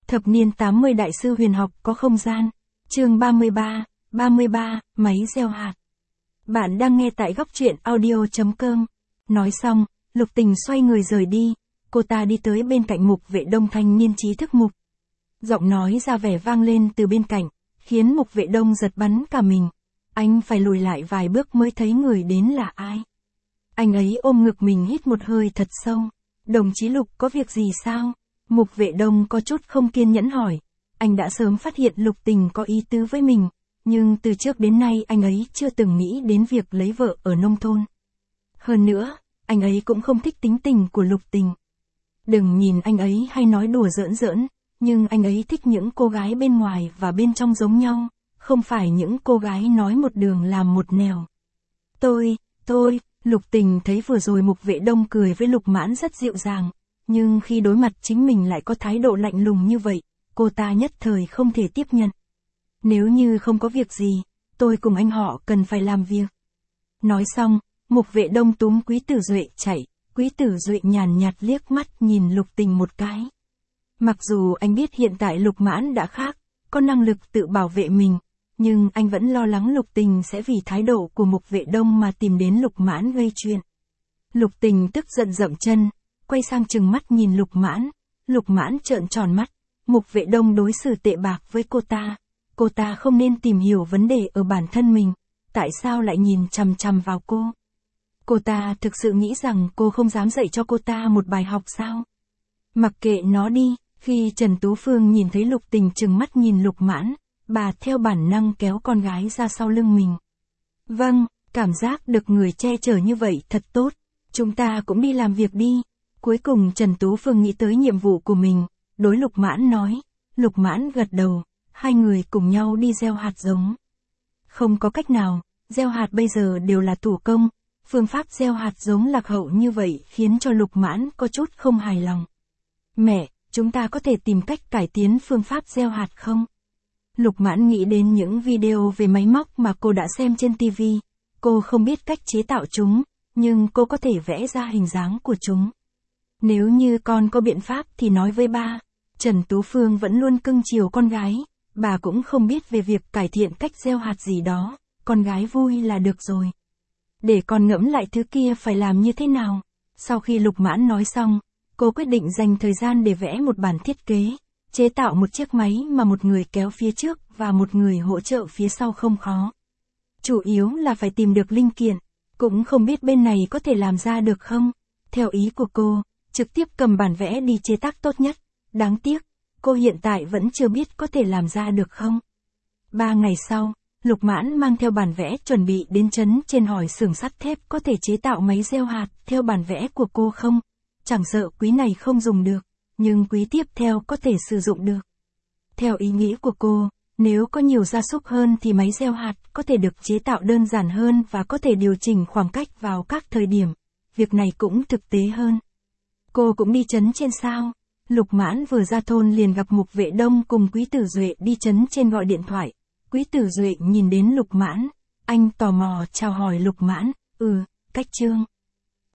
Thập niên 80 đại sư huyền học có không gian. Chương 33, máy gieo hạt. Bạn đang nghe tại góc truyện audio.com. Nói xong, Lục Tình xoay người rời đi, cô ta đi tới bên cạnh Mục Vệ Đông thanh niên trí thức Mục. Giọng nói ra vẻ vang lên từ bên cạnh, khiến Mục Vệ Đông giật bắn cả mình. Anh phải lùi lại vài bước mới thấy người đến là ai. Anh ấy ôm ngực mình hít một hơi thật sâu. Đồng chí Lục có việc gì sao? Mục Vệ Đông có chút không kiên nhẫn hỏi. Anh đã sớm phát hiện Lục Tình có ý tứ với mình, nhưng từ trước đến nay anh ấy chưa từng nghĩ đến việc lấy vợ ở nông thôn. Hơn nữa, anh ấy cũng không thích tính tình của Lục Tình. Đừng nhìn anh ấy hay nói đùa giỡn giỡn, nhưng anh ấy thích những cô gái bên ngoài và bên trong giống nhau, không phải những cô gái nói một đường làm một nẻo. Lục Tình thấy vừa rồi Mục Vệ Đông cười với Lục Mãn rất dịu dàng, nhưng khi đối mặt chính mình lại có thái độ lạnh lùng như vậy, cô ta nhất thời không thể tiếp nhận. Nếu như không có việc gì, tôi cùng anh họ cần phải làm việc. Nói xong, Mục Vệ Đông túm Quý Tử Duệ chạy, Quý Tử Duệ nhàn nhạt liếc mắt nhìn Lục Tình một cái. Mặc dù anh biết hiện tại Lục Mãn đã khác, có năng lực tự bảo vệ mình, nhưng anh vẫn lo lắng Lục Tình sẽ vì thái độ của Mục Vệ Đông mà tìm đến Lục Mãn gây chuyện. Lục Tình tức giận dậm chân, quay sang trừng mắt nhìn Lục Mãn. Lục Mãn trợn tròn mắt, Mục Vệ Đông đối xử tệ bạc với cô ta không nên tìm hiểu vấn đề ở bản thân mình, tại sao lại nhìn chằm chằm vào cô? Cô ta thực sự nghĩ rằng cô không dám dạy cho cô ta một bài học sao? Mặc kệ nó đi, khi Trần Tú Phương nhìn thấy Lục Tình trừng mắt nhìn Lục Mãn, bà theo bản năng kéo con gái ra sau lưng mình. Vâng, cảm giác được người che chở như vậy thật tốt, chúng ta cũng đi làm việc đi. Cuối cùng Trần Tú Phương nghĩ tới nhiệm vụ của mình, đối Lục Mãn nói. Lục Mãn gật đầu, hai người cùng nhau đi gieo hạt giống. Không có cách nào, gieo hạt bây giờ đều là thủ công, phương pháp gieo hạt giống lạc hậu như vậy khiến cho Lục Mãn có chút không hài lòng. Mẹ, chúng ta có thể tìm cách cải tiến phương pháp gieo hạt không? Lục Mãn nghĩ đến những video về máy móc mà cô đã xem trên TV. Cô không biết cách chế tạo chúng, nhưng cô có thể vẽ ra hình dáng của chúng. Nếu như con có biện pháp thì nói với ba. Trần Tú Phương vẫn luôn cưng chiều con gái, bà cũng không biết về việc cải thiện cách gieo hạt gì đó, con gái vui là được rồi. Để con ngẫm lại thứ kia phải làm như thế nào. Sau khi Lục Mãn nói xong, cô quyết định dành thời gian để vẽ một bản thiết kế, chế tạo một chiếc máy mà một người kéo phía trước và một người hỗ trợ phía sau không khó. Chủ yếu là phải tìm được linh kiện, cũng không biết bên này có thể làm ra được không. Theo ý của cô, trực tiếp cầm bản vẽ đi chế tác tốt nhất. Đáng tiếc, cô hiện tại vẫn chưa biết có thể làm ra được không. 3 ngày sau, Lục Mãn mang theo bản vẽ chuẩn bị đến trấn trên hỏi xưởng sắt thép có thể chế tạo máy gieo hạt theo bản vẽ của cô không. Chẳng sợ quý này không dùng được, nhưng quý tiếp theo có thể sử dụng được. Theo ý nghĩ của cô, nếu có nhiều gia súc hơn thì máy gieo hạt có thể được chế tạo đơn giản hơn và có thể điều chỉnh khoảng cách vào các thời điểm. Việc này cũng thực tế hơn. Cô cũng đi trấn trên sao? Lục Mãn vừa ra thôn liền gặp Mục Vệ Đông cùng Quý Tử Duệ đi trấn trên gọi điện thoại. Quý Tử Duệ nhìn đến Lục Mãn, anh tò mò chào hỏi Lục Mãn. Cách Trương.